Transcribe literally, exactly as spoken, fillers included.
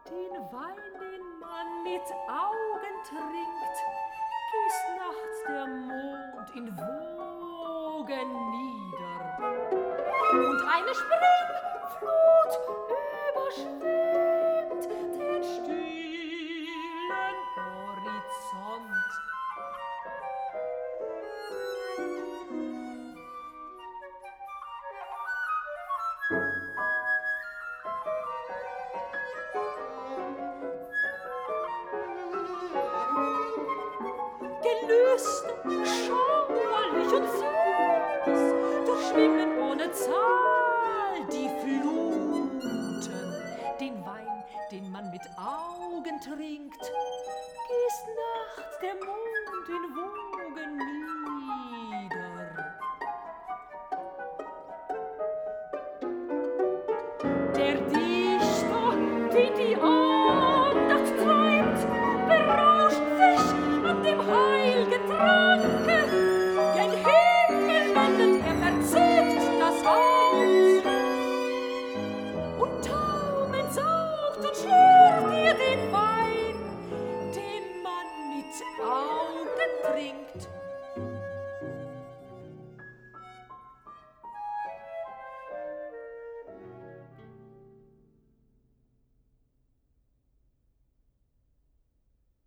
Den Wein, den man mit Augen trinkt, gießt nachts der Mond in Wogen nieder. Und eine Springflut überschwemmt den stillen Horizont. Gelüsten, schauerlich und süß, durchschwimmen ohne Zahl die Fluten. Den Wein, den man mit Augen trinkt, gießt nachts der Mond in Wogen